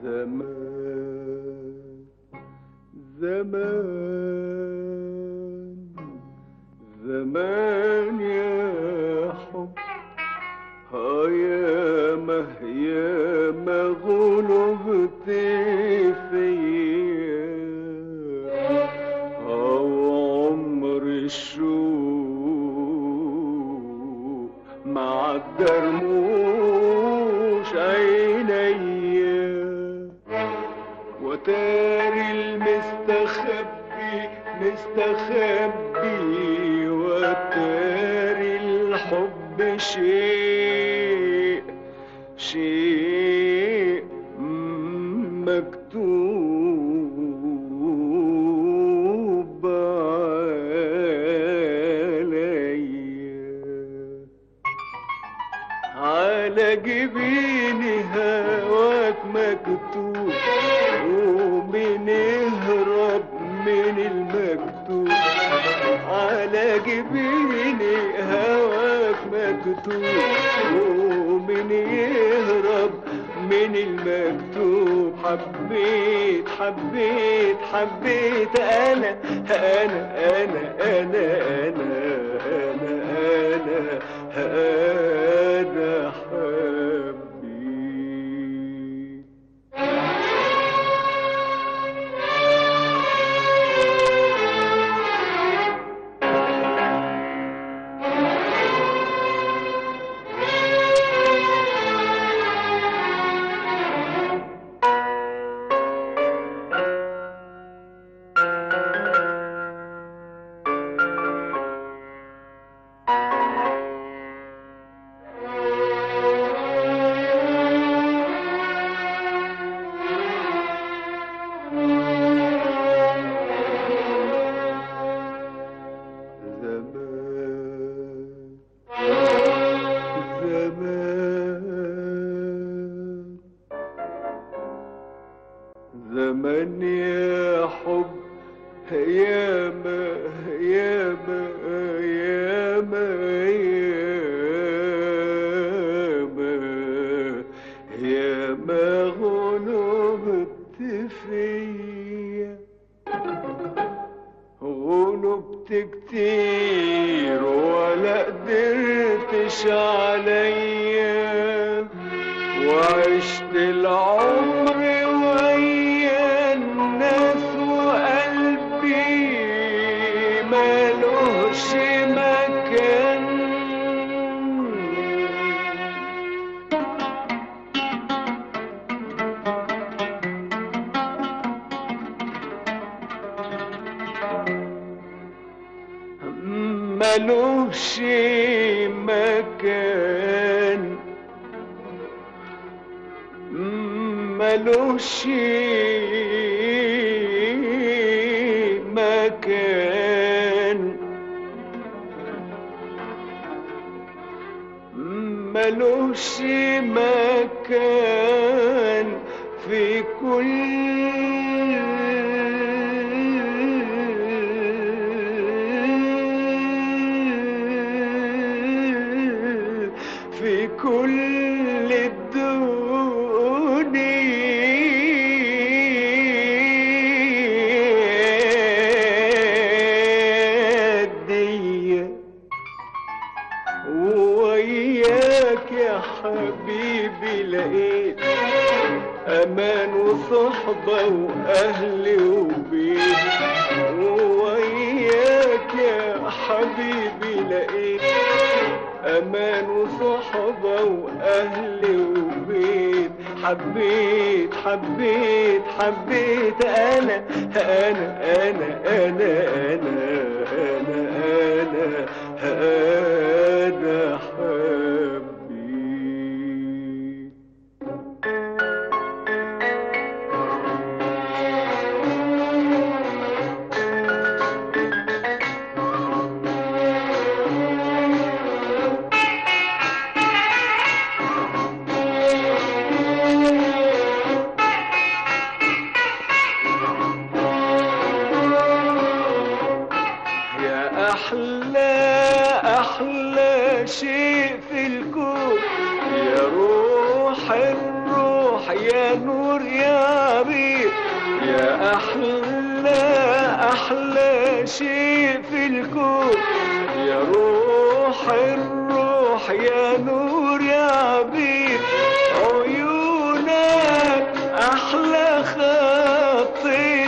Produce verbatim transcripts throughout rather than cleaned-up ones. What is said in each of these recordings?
زمان زمان زمان يا حب، ها ياما ياما غلبت فيا، او عمر الشوق معدى رموش عينيا، وتاري المستخبي مستخبي، وتاري الحب شيء شيء مكتوب عليا، على جبيني هواك مكتوب، وبنهرب من المكتوب، على جبيني هواك مكتوب، ومن يهرب من المكتوب. حبيت حبيت حبيت انا انا انا انا انا انا انا انا حبيت. زمان يا حب، ياما ياما ياما ياما ياما غلبت فيا، غلبت كتير ولا قدرتش عليا، وعشت العمر ويا الناس وقلبي مالوش مكان. مالوش مكان مالوش مكان مالوش مكان في كل في كل الدنيا دي، وياك يا حبيبي لقيت امان وصحبة واهل وبيت، وياك يا حبيبي لقيت امان وصحبة واهل وبيت. حبيت حبيت حبيت انا انا انا انا انا انا انا انا حبيت. أحلى أحلى شيء في الكون، يا روح الروح روح يا نور يا عبير، يا أحلى أحلى شيء في الكون، يا روح الروح يا نور يا عبير، عيونك أحلى خط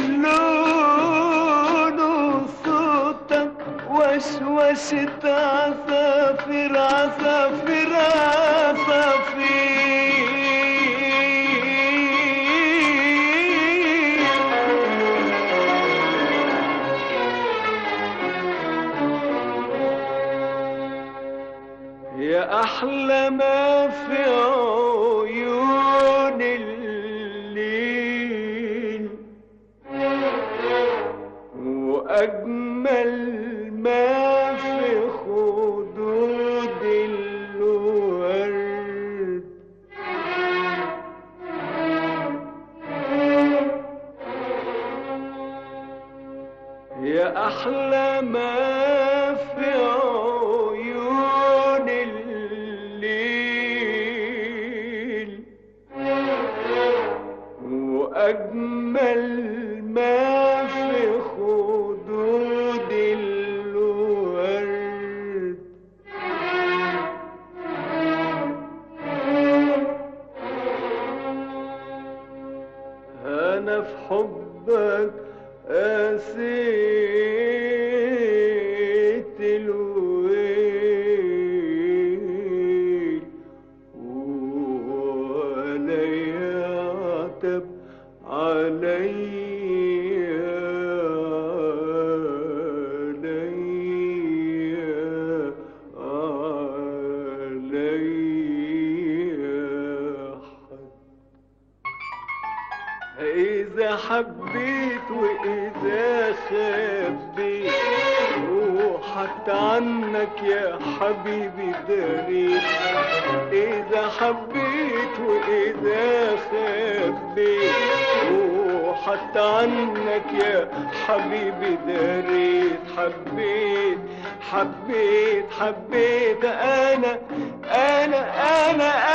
اللون، وصوتك وشوشة عصافير عصافير عصافير. يا أحلى ما في عيون الليل، وأجمل ما في خدود الورد، يا أحلى ما في عيون الليل، وأجمل ما في خدود الورد. أنا في حبك قاسيت الويل، ولا يعتب عليا عليا عليا حد. إذا حبيت وإذا خبيت، وحتى عنك يا حبيبي داريت. إذا حبيت وإذا خبيت، وحتى عنك يا حبيبي داريت. حبيت حبيت حبيت أنا أنا أنا